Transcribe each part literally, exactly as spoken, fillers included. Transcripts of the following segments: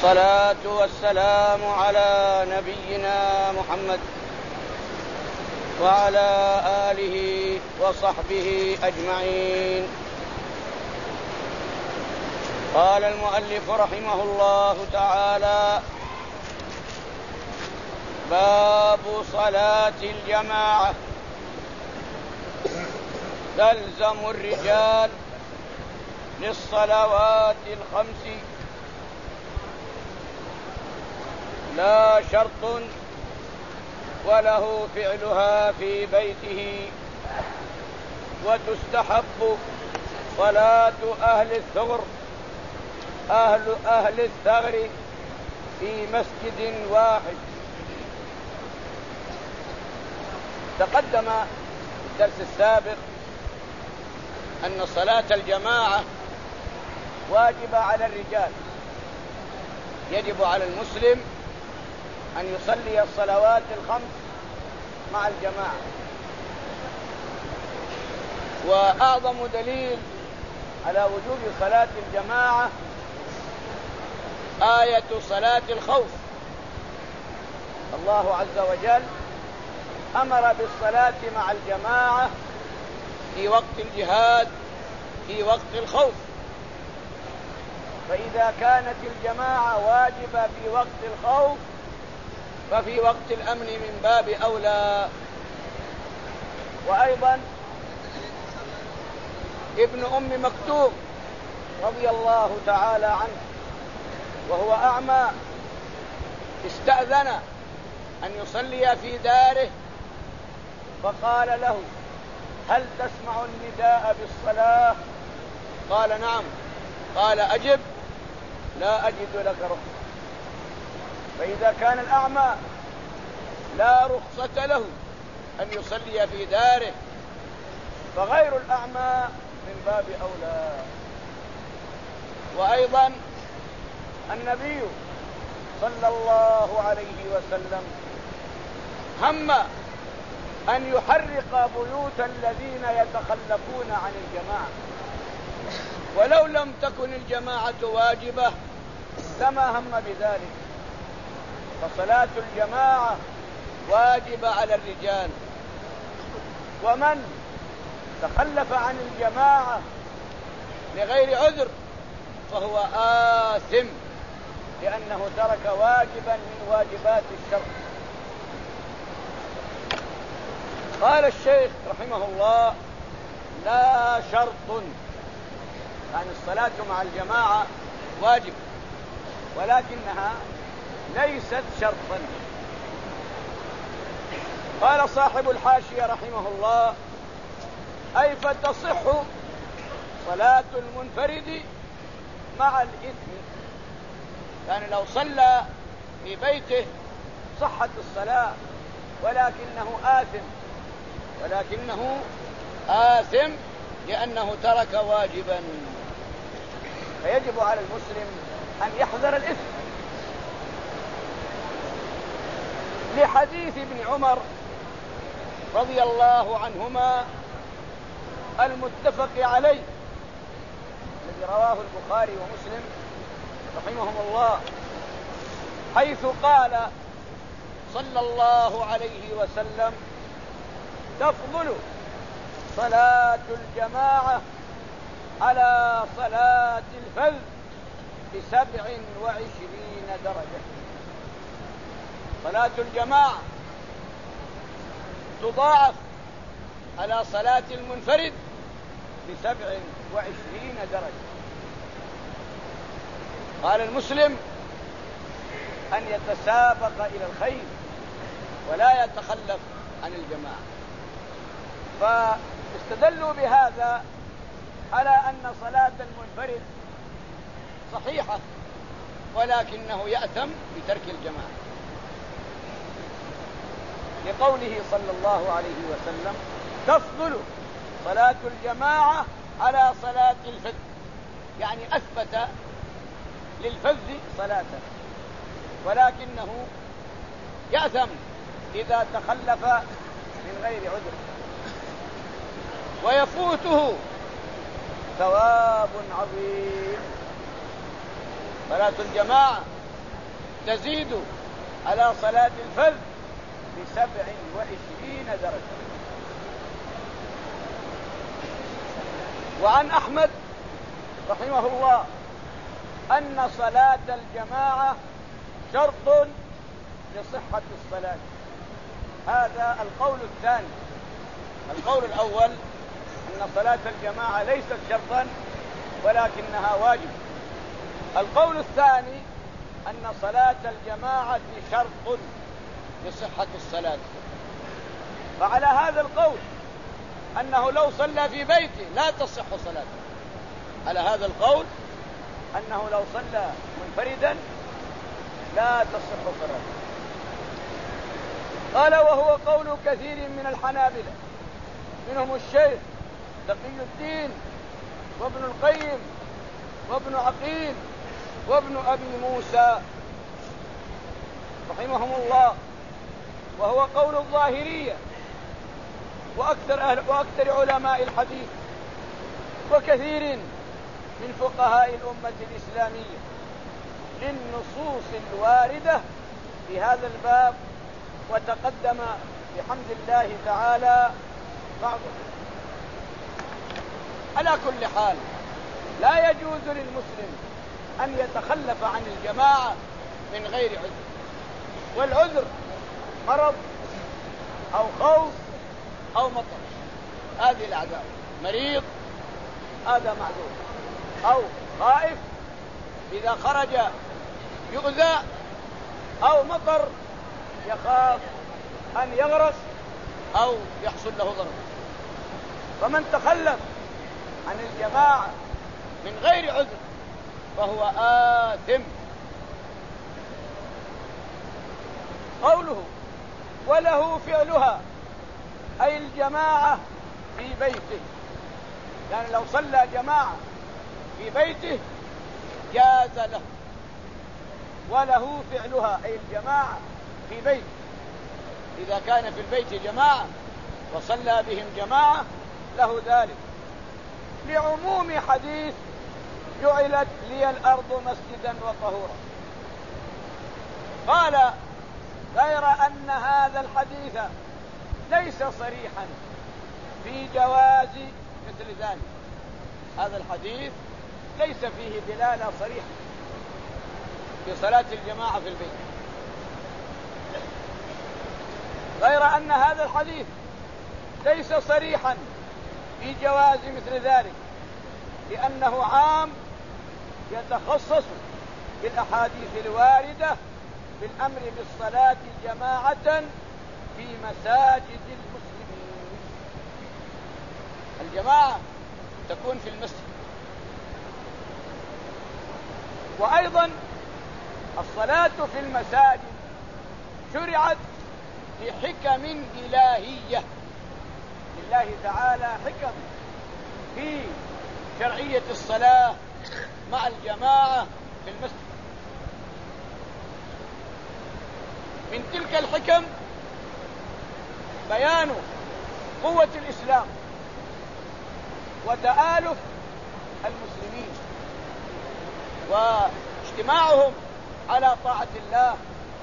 والصلاة والسلام على نبينا محمد وعلى آله وصحبه أجمعين. قال المؤلف رحمه الله تعالى: باب صلاة الجماعة. تلزم الرجال للصلوات الخمس لا شرط وله فعلها في بيته، وتستحب صلاة أهل الثغر أهل أهل الثغر في مسجد واحد. تقدم في الدرس السابق أن صلاة الجماعة واجبة على الرجال، يجب على المسلم أن يصلي الصلوات الخمس مع الجماعة. وأعظم دليل على وجوب صلاة الجماعة آية صلاة الخوف. الله عز وجل أمر بالصلاة مع الجماعة في وقت الجهاد، في وقت الخوف. فإذا كانت الجماعة واجبة في وقت الخوف ففي وقت الأمن من باب أولى. وأيضا ابن أم مكتوم رضي الله تعالى عنه وهو أعمى استأذن أن يصلي في داره، فقال له: هل تسمع النداء بالصلاة؟ قال: نعم. قال: أجب، لا أجد لك رخصة. فإذا كان الأعمى لا رخصة له أن يصلي في داره، فغير الأعمى من باب أولى. وأيضا النبي صلى الله عليه وسلم هم أن يحرق بيوت الذين يتخلفون عن الجماعة، ولو لم تكن الجماعة واجبة لما هم بذلك. فصلاة الجماعة واجبة على الرجال، ومن تخلف عن الجماعة لغير عذر فهو آثم، لأنه ترك واجبا من واجبات الشرع. قال الشيخ رحمه الله: لا شرط، يعني الصلاة مع الجماعة واجب ولكنها ليست شرطا. قال صاحب الحاشية رحمه الله: أي فتصح صلاة المنفرد مع الإثم. يعني لو صلى في بيته صحت الصلاة، ولكنه آثم ولكنه آثم لأنه ترك واجبا. فيجب على المسلم أن يحذر الإثم، لحديث ابن عمر رضي الله عنهما المتفق عليه الذي رواه البخاري ومسلم رحمهم الله، حيث قال صلى الله عليه وسلم: تفضل صلاة الجماعة على صلاة الفذ بسبع وعشرين درجة. صلاة الجماعة تضاعف على صلاة المنفرد بسبع وعشرين درجة. قال المسلم أن يتسابق إلى الخير ولا يتخلف عن الجماعة. فاستدلوا بهذا على أن صلاة المنفرد صحيحة ولكنه يأثم بترك الجماعة، لقوله صلى الله عليه وسلم: تفضل صلاة الجماعة على صلاة الفذ، يعني أثبت للفذ صلاة، ولكنه يأثم إذا تخلف من غير عذر، ويفوته ثواب عظيم. صلاة الجماعة تزيد على صلاة الفرد بسبع وعشرين درجة. وعن أحمد رحمه الله أن صلاة الجماعة شرط لصحة الصلاة. هذا القول الثاني. القول الأول أن صلاة الجماعة ليست شرطا ولكنها واجب. القول الثاني أن صلاة الجماعة شرط لصحة الصلاة. فعلى هذا القول أنه لو صلى في بيته لا تصح صلاته. على هذا القول أنه لو صلى منفردا لا تصح صلاته. قال وهو قول كثير من الحنابلة منهم الشيخ تقي الدين وابن القيم وابن عقيل وابن أبي موسى رحمهم الله، وهو قول الظاهرية وأكثر, أهل وأكثر علماء الحديث وكثير من فقهاء الأمة الإسلامية للنصوص الواردة في هذا الباب، وتقدم بحمد الله تعالى بعضه. على كل حال لا يجوز للمسلم أن يتخلف عن الجماعة من غير عذر، والعذر مرض أو خوف أو مطر. هذه الأعذار. مريض هذا معذور، أو خائف إذا خرج يؤذى، أو مطر يخاف أن يغرس أو يحصل له ضرر. فمن تخلف عن الجماعة من غير عذر فهو آثم. قوله وله فعلها أي الجماعة في بيته، يعني لو صلى جماعة في بيته جاز له. وله فعلها أي الجماعة في بيته، إذا كان في البيت جماعة وصلى بهم جماعة له ذلك، لعموم حديث جعلت لي الأرض مسجدا وطهورا. قال غير أن هذا الحديث ليس صريحا في جواز مثل ذلك. هذا الحديث ليس فيه دلالة صريحة في صلاة الجماعة في البيت. غير أن هذا الحديث ليس صريحا في جواز مثل ذلك، لأنه عام يتخصص بالأحاديث الواردة بالأمر بالصلاة جماعة في مساجد المسلمين. الجماعة تكون في المسجد. وأيضا الصلاة في المساجد شرعت لحكم إلهية. لله تعالى حكم في شرعية الصلاة مع الجماعة في المسجد. من تلك الحكم بيان قوة الإسلام وتآلف المسلمين واجتماعهم على طاعة الله،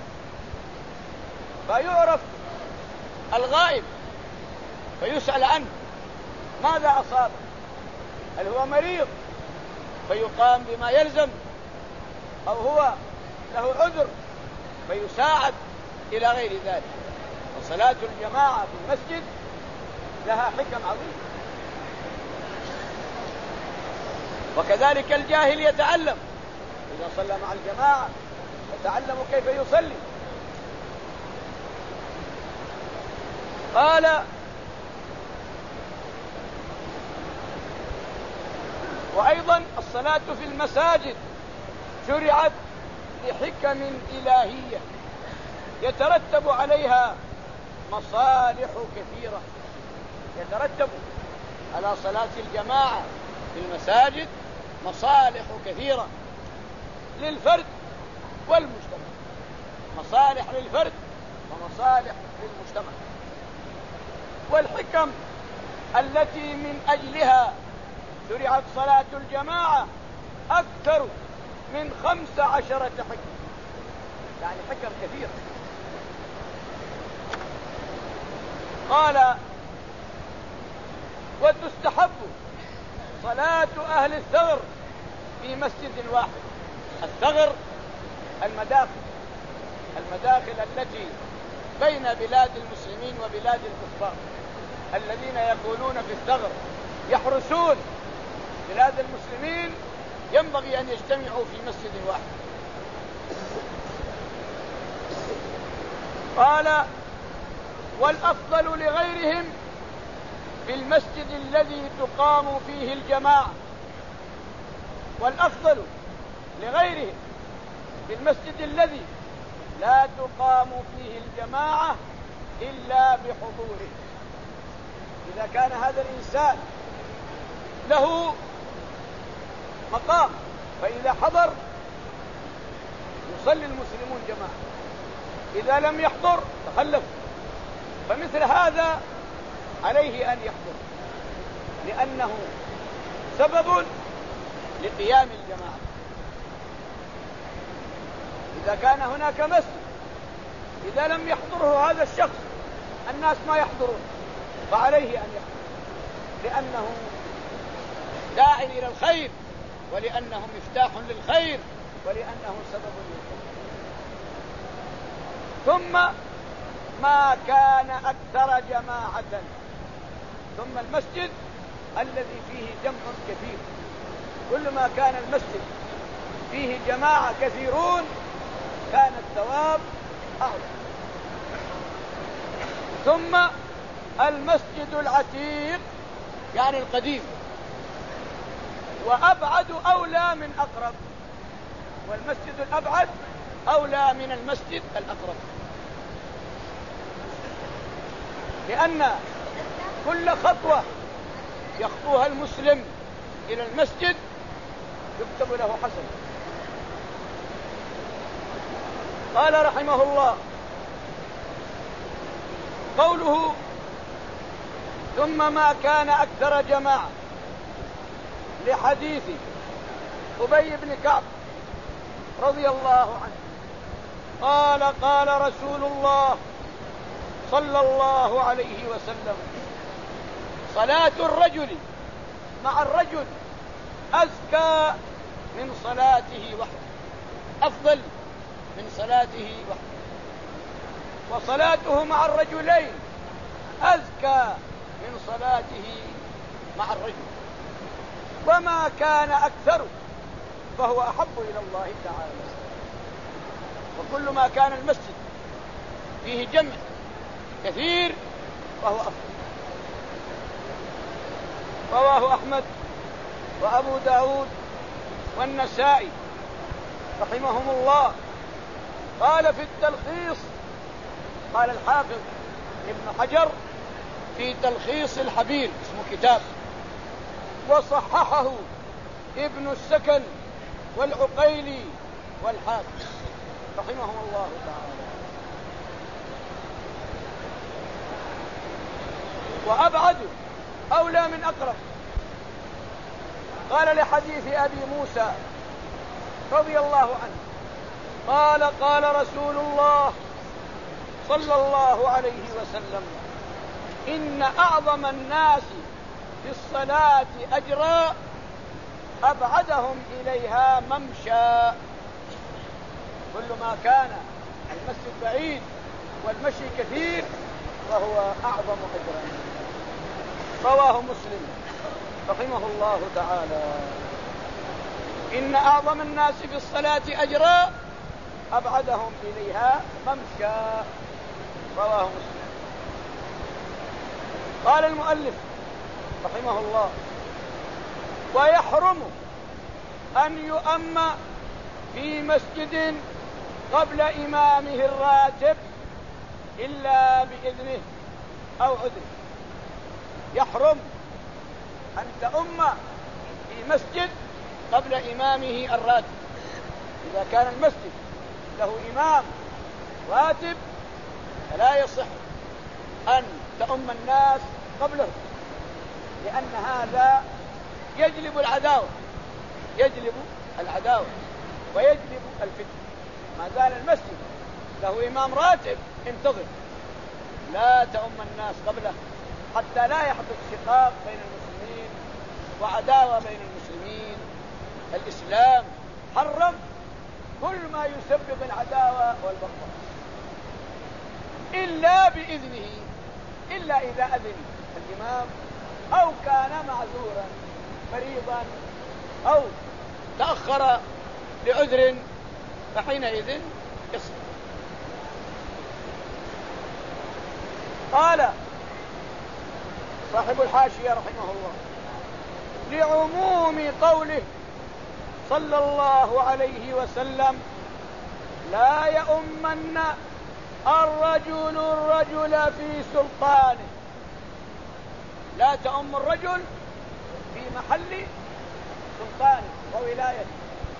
فيعرف الغائب فيسأل عنه ماذا أصاب، هل هو مريض فيقام بما يلزم، أو هو له عذر فيساعد إلى غير ذلك. وصلاة الجماعة في المسجد لها حكم عظيمة. وكذلك الجاهل يتعلم إذا صلى مع الجماعة يتعلم كيف يصلي. قال وأيضا الصلاة في المساجد شرعت لحكم إلهية يترتب عليها مصالح كثيرة. يترتب على صلاة الجماعة في المساجد مصالح كثيرة للفرد والمجتمع. مصالح للفرد ومصالح للمجتمع. والحكم التي من أجلها شرعت صلاة الجماعة أكثر من خمس عشرة حكمة. يعني حكم كثيرة. قال وتستحب صلاة أهل الثغر في مسجد واحد. الثغر المداخل المداخل التي بين بلاد المسلمين وبلاد الكفار، الذين يكونون في الثغر يحرسون بلاد المسلمين، ينبغي أن يجتمعوا في مسجد واحد. قال والأفضل لغيرهم في المسجد الذي تقام فيه الجماعة، والأفضل لغيرهم في المسجد الذي لا تقام فيه الجماعة إلا بحضوره. إذا كان هذا الإنسان له مقام فإذا حضر يصلي المسلمون جماعة، إذا لم يحضر تخلف. فمثل هذا عليه أن يحضر، لأنه سبب لقيام الجماعة. إذا كان هناك مسجد إذا لم يحضره هذا الشخص الناس ما يحضرون، فعليه أن يحضر، لأنه داع إلى الخير، ولأنه مفتاح للخير، ولأنه سبب للخير. ثم ما كان أكثر جماعة، ثم المسجد الذي فيه جمع كثير. كل ما كان المسجد فيه جماعة كثيرون كان الثواب أعظم. ثم المسجد العتيق يعني القديم، وأبعد أولى من أقرب، والمسجد الأبعد أولى من المسجد الأقرب، لأن كل خطوة يخطوها المسلم إلى المسجد يكتب له حسنة. قال رحمه الله قوله ثم ما كان أكثر جماعة لحديث أبي بن كعب رضي الله عنه قال قال رسول الله صلى الله عليه وسلم صلاة الرجل مع الرجل أزكى من صلاته وحده، أفضل من صلاته وحده، وصلاته مع الرجلين أزكى من صلاته مع الرجل، وما كان أكثر فهو أحب إلى الله تعالى. وكل ما كان المسجد فيه جمع كثير فهو أفضل. رواه أحمد وأبو داود والنسائي رحمهم الله. قال في التلخيص، قال الحافظ ابن حجر في تلخيص الحبير، اسمه كتاب، وصححه ابن السكن والعقيلي والحافظ رحمهم الله تعالى. وأبعد أولى من أقرب. قال لحديث أبي موسى رضي الله عنه قال قال رسول الله صلى الله عليه وسلم إن أعظم الناس في الصلاة أجرا أبعدهم إليها ممشى. كل ما كان المسجد بعيد والمشي كثير فهو أعظم أجرا. رواه مسلم رحمه الله تعالى. إن أعظم الناس في الصلاة أجرا أبعدهم إليها ممشى. رواه مسلم. قال المؤلف رحمه الله ويحرم أن يؤم في مسجد قبل إمامه الراتب إلا بإذنه أو عذره. يحرم أن تؤم في مسجد قبل إمامه الراتب. إذا كان المسجد له إمام راتب فلا يصح أن تؤم الناس قبله، لأن هذا يجلب العداوة يجلب العداوة ويجلب الفتنة. ما زال المسجد له إمام راتب انتظر، لا تؤم الناس قبله حتى لا يحدث شقاق بين المسلمين وعداوة بين المسلمين. الإسلام حرم كل ما يسبب العداوة والبغضاء إلا بإذنه، إلا إذا أذن الإمام أو كان معذورا مريضا أو تأخر لعذر، فحينئذ يصل. قال صاحب الحاشية رحمه الله: لعموم قوله صلى الله عليه وسلم: لا يؤمن الرجل الرجل في سلطانه. لا تؤم الرجل في محل سلطانه وولايته،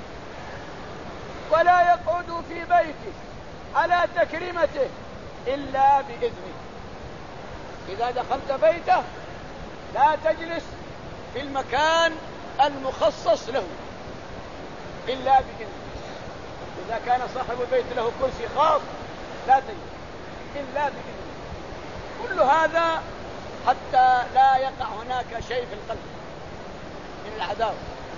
ولا يقعد في بيته على تكريمته إلا بإذنه. إذا دخلت بيته لا تجلس في المكان المخصص له إلا بإذنه. إذا كان صاحب البيت له كرسي خاص لا تجلس إلا بإذنه. كل هذا حتى لا يقع هناك شيء في القلب من العداوة.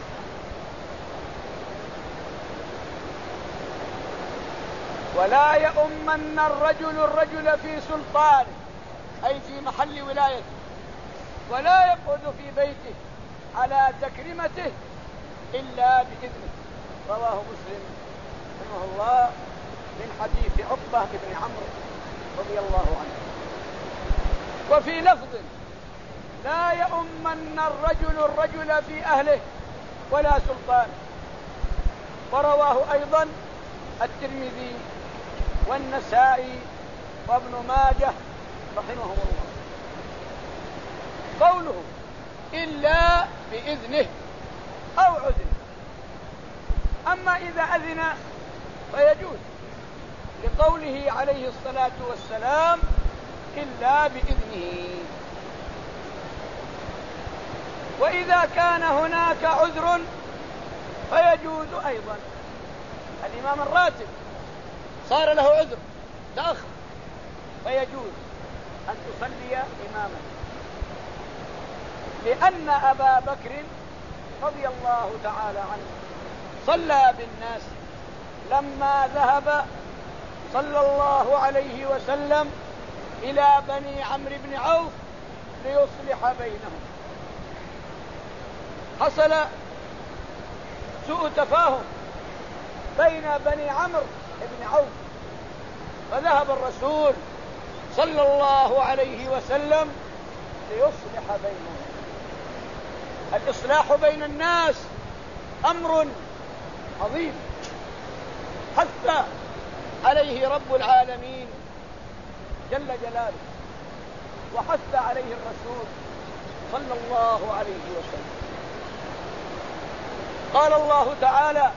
ولا يؤمن الرجل الرجل في سلطانه، أي في محل ولايته، ولا يقعد في بيته على تكريمته إلا بإذنه. رواه مسلم رحمه الله من حديث عقبة بن عمرو رضي الله عنه. وفي لفظ: لا يؤمن الرجل الرجل في أهله ولا سلطانه. ورواه أيضا الترمذي والنسائي وابن ماجه رحمهم الله. قوله إلا بإذنه أو عذر. أما إذا أذن فيجوز، لقوله عليه الصلاة والسلام: إلا بإذنه. وإذا كان هناك عذر فيجوز أيضا. الإمام الراتب صار له عذر تأخر، فيجوز أن تصلي إماما، لأن أبا بكر رضي الله تعالى عنه صلى بالناس لما ذهب صلى الله عليه وسلم إلى بني عمرو بن عوف ليصلح بينهم. حصل سوء تفاهم بين بني عمرو بن عوف، فذهب الرسول صلى الله عليه وسلم ليصلح بينهم. الإصلاح بين الناس أمر عظيم حتى عليه رب العالمين جل جلاله، وحث عليه الرسول صلى الله عليه وسلم. قال الله تعالى: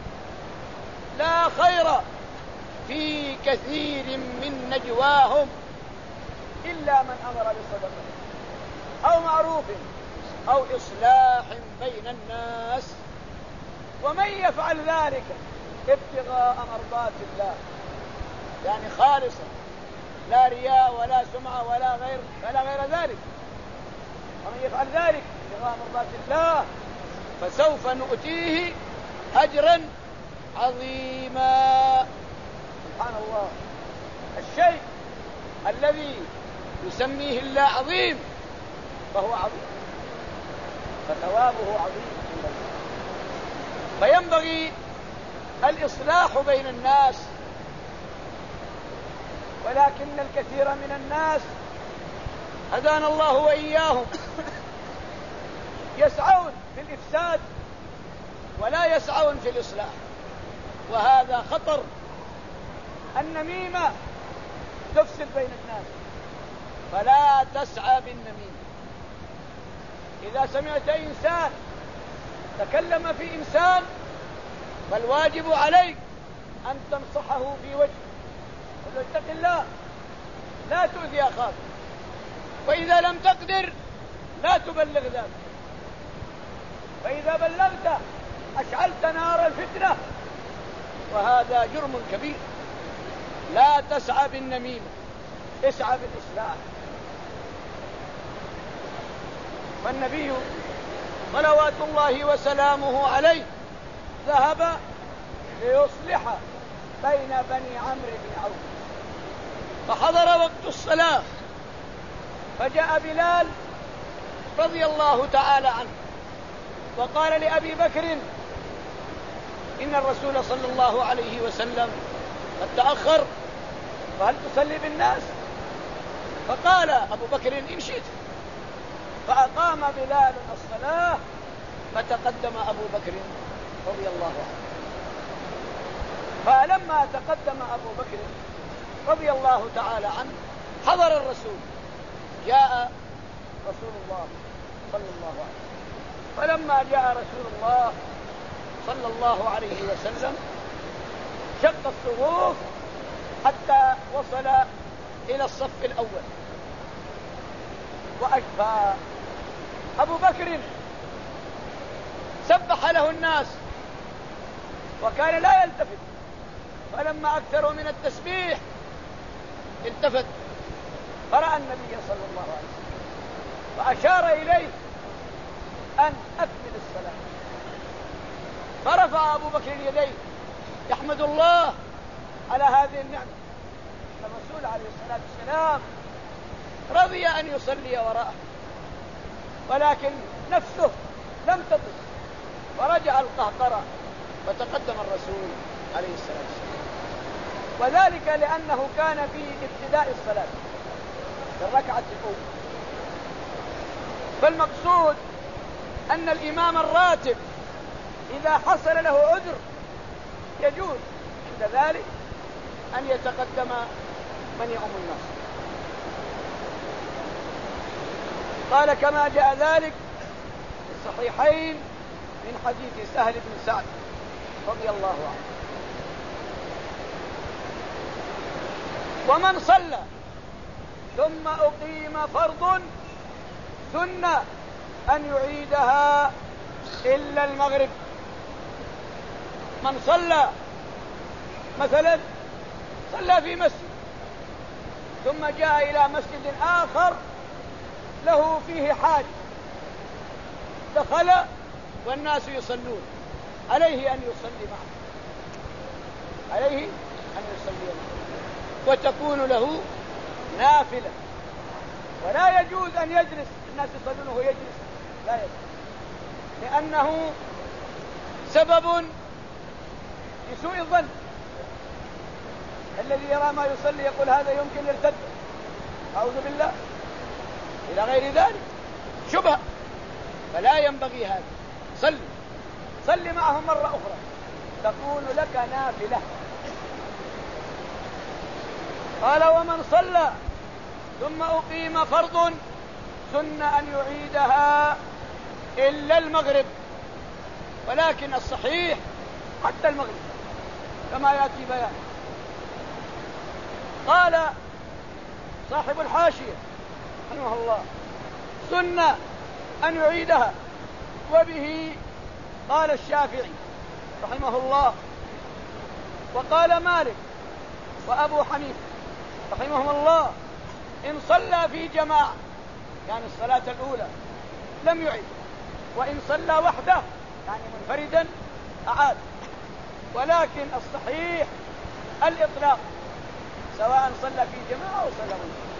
لا خير في كثير من نجواهم إلا من أمر بصدقة أو معروف أو إصلاح بين الناس، ومن يفعل ذلك ابتغاء مرضات الله، يعني خالصا لا رياء ولا سمعة ولا غير ولا غير ذلك، ومن يفعل ذلك ابتغاء مرضات الله فسوف نؤتيه أجرا عظيما. سبحان الله، الشيء الذي يسميه الله عظيم فهو عظيم، فثوابه عظيم. فينبغي الإصلاح بين الناس، ولكن الكثير من الناس هدانا الله وإياهم يسعون في الإفساد ولا يسعون في الإصلاح، وهذا خطر. النميمة تفسد بين الناس، فلا تسعى بالنميمة. إذا سمعت إنسان تكلم في إنسان فالواجب عليك أن تنصحه في وجهه، قل اتق الله لا تؤذي أخاك، وإذا لم تقدر لا تبلغ ذلك، فإذا بلغت أشعلت نار الفتنة وهذا جرم كبير. لا تسعى بالنميمة، اسعى بالإصلاح. فالنبي صلوات الله وسلامه عليه ذهب ليصلح بين بني عمرو بن عوف، فحضر وقت الصلاة، فجاء بلال رضي الله تعالى عنه وقال لأبي بكر إن الرسول صلى الله عليه وسلم قد تأخر، فهل تصلي بالناس؟ فقال أبو بكر إن شئت، فأقام بلال الصلاة، فتقدم أبو بكر رضي الله عنه. فلما تقدم أبو بكر رضي الله تعالى عنه حضر الرسول، جاء رسول الله صلى الله عليه وسلم. فلما جاء رسول الله صلى الله عليه وسلم شق الصفوف حتى وصل إلى الصف الأول، وأشفى أبو بكر سبح له الناس وكان لا يلتفت، فلما أكثروا من التسبيح التفت فرأى النبي صلى الله عليه وسلم فأشار إليه أن أكمل الصلاة، فرفع أبو بكر يديه يحمد الله على هذه النعمة. الرسول عليه الصلاة والسلام رضي أن يصلي وراءه، ولكن نفسه لم تطل، ورجع القهقرة وتقدم الرسول عليه الصلاة والسلام، وذلك لأنه كان في ابتداء الصلاة في الركعة الأولى. فالمقصود أن الإمام الراتب إذا حصل له عذر يجوز عند ذلك أن يتقدم من يؤم الناس. قال كما جاء ذلك في الصحيحين من حديث سهل بن سعد رضي الله عنه: ومن صلى ثم أقيم فرض سن أن يعيدها إلا المغرب. من صلى مثلا صلى في مسجد ثم جاء إلى مسجد آخر له فيه حاج، دخل والناس يصلون، عليه أن يصلي معه، عليه أن يصلي معه، وتكون له نافلة، ولا يجوز أن يجلس الناس يصلون وهو يجلس، لا يجوز، لأنه سبب لسوء الظن. الذي يرى ما يصلي يقول هذا يمكن يرتد، أعوذ بالله، إلى غير ذلك، شبهة، فلا ينبغي هذا. صل صل معهم مرة أخرى تكون لك نافلة. قال ومن صلى ثم أقيم فرض سن أن يعيدها إلا المغرب، ولكن الصحيح حتى المغرب كما يأتي بيان. قال صاحب الحاشية رحمه الله سن أن يعيدها، وبه قال الشافعي رحمه الله، وقال مالك وأبو حنيفة رحمهم الله إن صلى في جماعة يعني الصلاة الأولى لم يعيد، وإن صلى وحده يعني منفردا أعاد، ولكن الصحيح الإطلاق سواء صلى في جماعة أو صلى منفردا.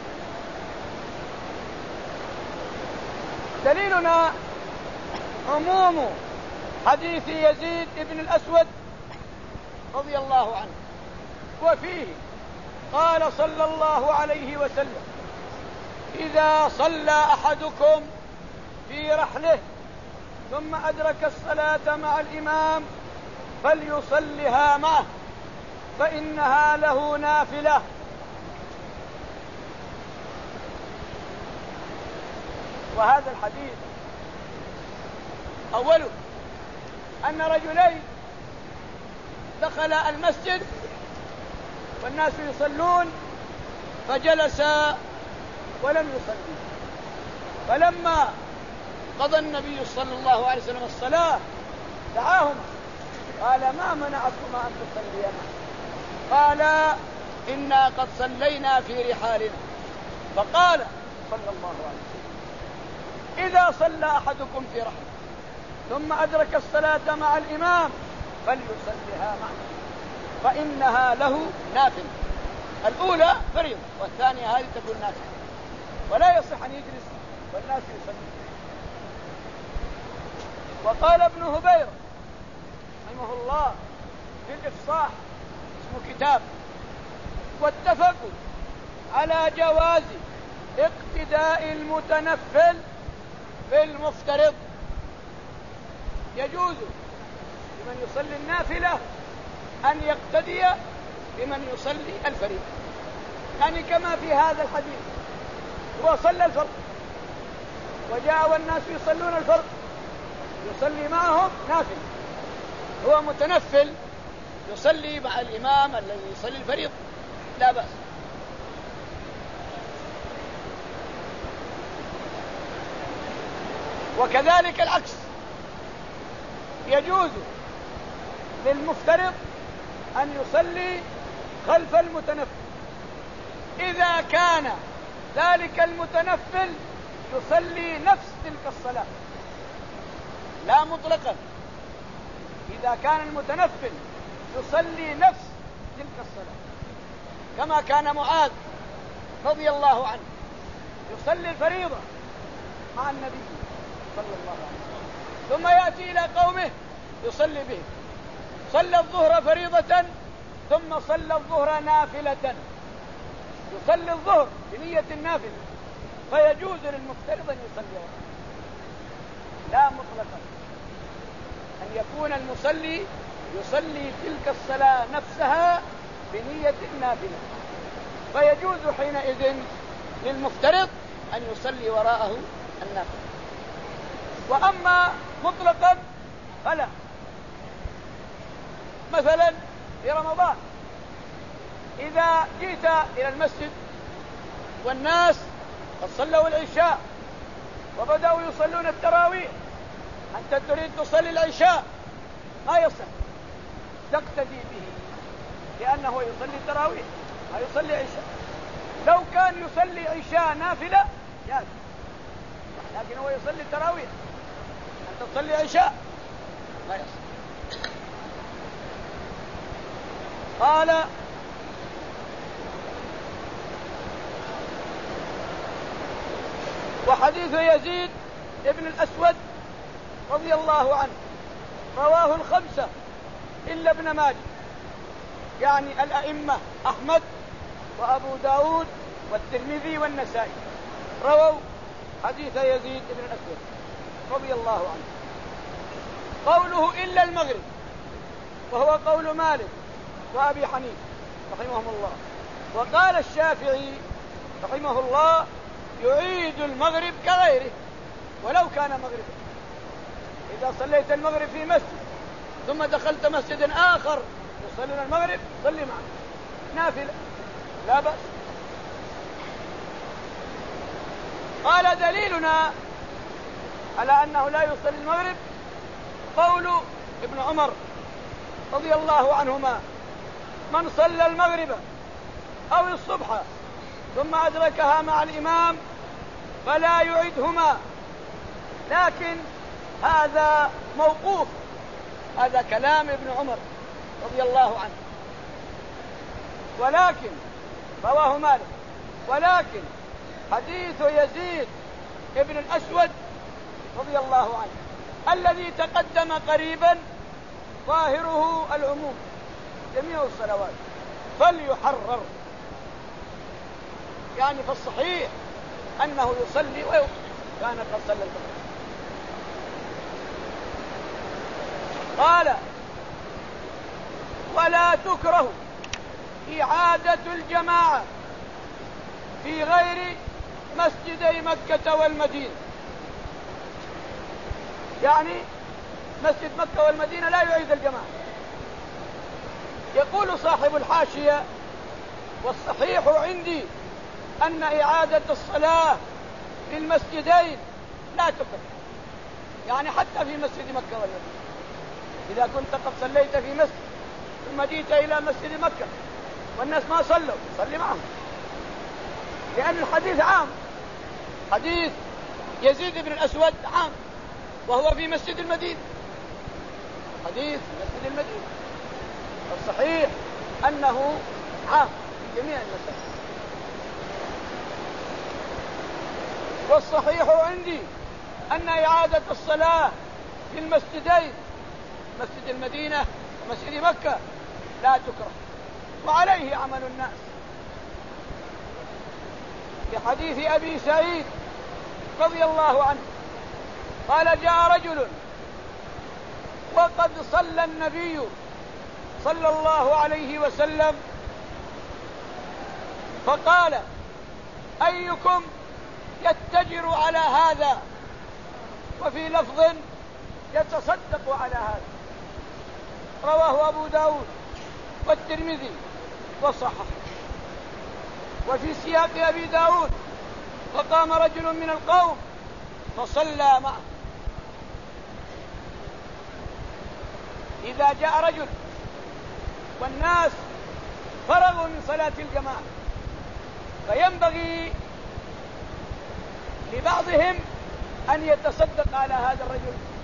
دليلنا عموم حديث يزيد بن الأسود رضي الله عنه، وفيه قال صلى الله عليه وسلم إذا صلى أحدكم في رحله ثم أدرك الصلاة مع الإمام فليصلها معه فإنها له نافلة. وهذا الحديث أوله أن رجلين دخل المسجد والناس يصلون فجلسا ولم يصلي، فلما قضى النبي صلى الله عليه وسلم الصلاة دعاهما قال ما منعكما أن تصليا معنا؟ قال إنا قد صلينا في رحالنا. فقال صلى الله عليه وسلم إذا صلى أحدكم في رحله ثم أدرك الصلاة مع الإمام فليصليها معه فإنها له نافلة. الأولى فريضة والثانية هذه تكون نافلة، ولا يصح أن يجلس والناس يصلون. وقال ابن هبير رحمه الله في الإفصاح، اسمه كتاب، واتفقوا على جواز اقتداء المتنفل بالمفترض. يجوز لمن يصلي النافلة أن يقتدي بمن يصلي الفريضة، يعني كما في هذا الحديث هو صلى الفرض وجاء والناس يصلون الفرض يصلي معهم نافل، هو متنفل يصلي مع الإمام الذي يصلي الفريضة لا بأس. وكذلك العكس، يجوز للمفترض أن يصلي خلف المتنفل إذا كان ذلك المتنفل يصلي نفس تلك الصلاة، لا مطلقا، إذا كان المتنفل يصلي نفس تلك الصلاة كما كان معاذ رضي الله عنه يصلي الفريضة مع النبي صلى الله عليه وسلم ثم يأتي إلى قومه يصلي بهم، صلى الظهر فريضة ثم صلى الظهر نافلة، يصلي الظهر بنية النافلة، فيجوز للمفترض أن يصلي لا مطلقا، أن يكون المصلي يصلي تلك الصلاة نفسها بنية النافلة، فيجوز حينئذ للمفترض أن يصلي وراءه النافلة. وأما مطلقا فلا. مثلا في رمضان إذا جئت إلى المسجد والناس قد صلوا العشاء وبدأوا يصلون التراويح، أنت تريد تصلي العشاء ما يصح، تقتدي به لأنه يصلي التراويح ما يصلي عشاء. لو كان يصلي عشاء نافلة جاز، لكن هو يصلي التراويح، أنت تصلي عشاء ما يصح. قال وحديث يزيد ابن الأسود رضي الله عنه رواه الخمسة إلا ابن ماجه، يعني الأئمة أحمد وأبو داود والترمذي والنسائي رووا حديث يزيد ابن الأسود رضي الله عنه. قوله إلا المغرب وهو قول مالك وأبي حنيفة رحمهم الله. وقال الشافعي رحمه الله يعيد المغرب كغيره ولو كان مغربا. إذا صليت المغرب في مسجد ثم دخلت مسجد آخر يصلون المغرب صلي معه نافلة لا بأس. قال دليلنا على أنه لا يصلي المغرب قول ابن عمر رضي الله عنهما من صلى المغرب أو الصبح ثم أدركها مع الإمام فلا يعيدهما، لكن هذا موقوف، هذا كلام ابن عمر رضي الله عنه، ولكن رواه مالك، ولكن حديث يزيد ابن الأسود رضي الله عنه الذي تقدم قريبا ظاهره العموم جميع الصلوات فليحرر، يعني في الصحيح أنه يصلي ويوقف كان قد صلى الفجر. قال ولا تكره إعادة الجماعة في غير مسجدي مكة والمدينة، يعني مسجد مكة والمدينة لا يعيد الجماعة. يقول صاحب الحاشية والصحيح عندي أن إعادة الصلاة في المسجدين لا تكره، يعني حتى في مسجد مكة والمدينة إذا كنت قد صليت في مسجد ثم جئت إلى مسجد مكة والناس ما صلوا صلي معهم، لأن الحديث عام، حديث يزيد بن الأسود عام وهو في مسجد المدينة، حديث مسجد المدينة، الصحيح أنه عام في جميع المساجد. والصحيح عندي أن إعادة الصلاة في المسجدين مسجد المدينة ومسجد مكة لا تكره، وعليه عمل الناس. في حديث أبي سعيد رضي الله عنه قال جاء رجل وقد صلى النبي صلى الله عليه وسلم فقال أيكم يتجر على هذا، وفي لفظ يتصدق على هذا، رواه أبو داود والترمذي وصححه. وفي سياق أبي داود فقام رجل من القوم فصلى معه. إذا جاء رجل والناس فرغوا من صلاة الجماعة فينبغي لبعضهم أن يتصدق على هذا الرجل